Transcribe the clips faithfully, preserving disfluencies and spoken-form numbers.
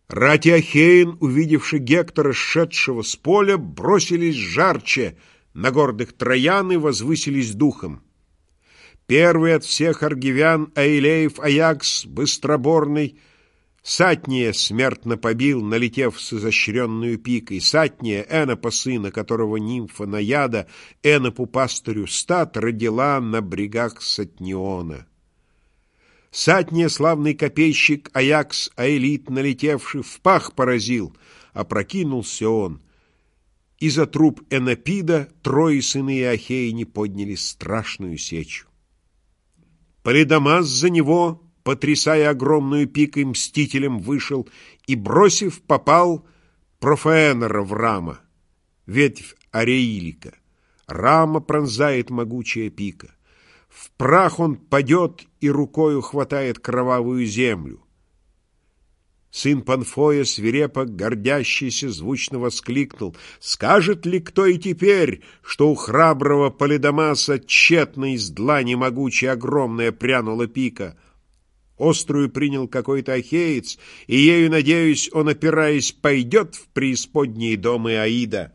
Рати Ахеин, увидевши Гектора, шедшего с поля, бросились жарче на гордых троян и возвысились духом. Первый от всех аргивян Аилеев Аякс, быстроборный, Сатния смертно побил, налетев с изощренную пикой. Сатния, Энопа сына, которого нимфа Наяда, Энопу пастырю стат, родила на брегах Сатниона. Сатния, славный копейщик Аякс, Аэлит, налетевший, в пах поразил, опрокинулся он. И за труп Энопида трое сыны Ахеи подняли страшную сечу. Полидамас за него, потрясая огромную пикой, мстителем вышел и, бросив, попал Профаэнора в рама, ветвь Ареилика. Рама пронзает могучая пика. В прах он падет и рукою хватает кровавую землю. Сын Панфоя, свирепо гордящийся, звучно воскликнул: «Скажет ли кто и теперь, что у храброго Полидамаса тщетно из длани могучей огромная прянула пика? Острую принял какой-то ахеец, и ею, надеюсь, он, опираясь, пойдет в преисподние дома Аида».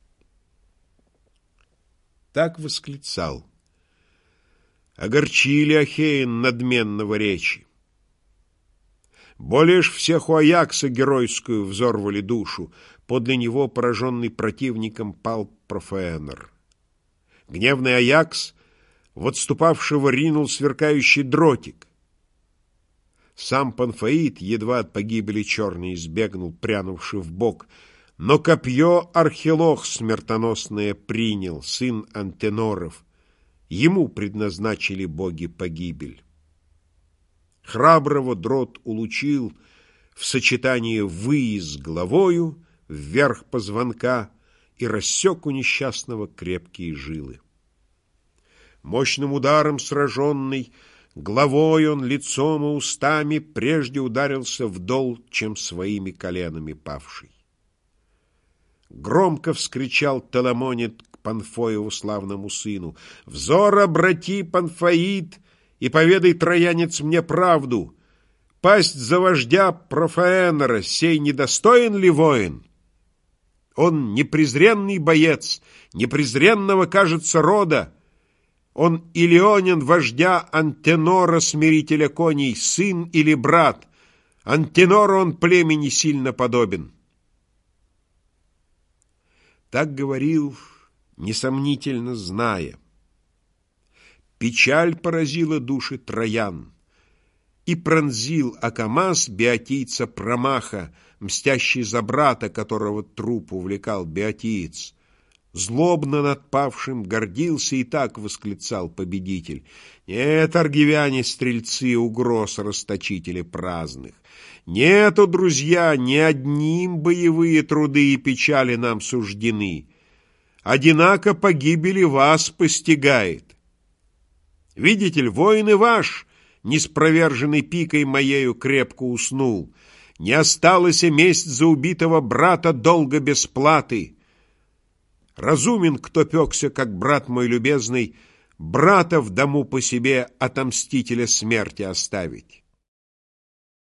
Так восклицал. Огорчили Ахеин надменного речи. Более ж всех у Аякса геройскую взорвали душу. Подле него, пораженный противником, пал Профаэнор. Гневный Аякс в отступавшего ринул сверкающий дротик. Сам Панфаид едва от погибели черной избегнул, прянувший в бок, но копье Архилох смертоносное принял, сын Антеноров. Ему предназначили боги погибель. Храброго дрот улучил в сочетании выи с головою вверх позвонка и рассек у несчастного крепкие жилы. Мощным ударом сраженный, головой он, лицом и устами прежде ударился вдол, чем своими коленами павший. Громко вскричал Теламонид к Панфоеву славному сыну: «Взор обрати, Панфаид, и поведай, троянец, мне правду. Пасть за вождя Профаэнора, сей недостоин ли воин? Он непрезренный боец, непрезренного, кажется, рода. Он Илионин вождя Антенора, смирителя коней, сын или брат. Антенору он племени сильно подобен». Так говорил, несомнительно зная. Печаль поразила души троян, и пронзил Акамас беотийца Промаха, мстящий за брата, которого труп увлекал беотиец. Злобно над павшим гордился и так восклицал победитель: «Нет, аргивяне, стрельцы, угроз расточители праздных! Нету, друзья, ни одним боевые труды и печали нам суждены. Одинако погибели вас постигает. Видите ли, воин и ваш, неспроверженный пикой моею, крепко уснул. Не осталась месть за убитого брата долго без платы. Разумен, кто пекся, как брат мой любезный, брата в дому по себе отомстителя смерти оставить».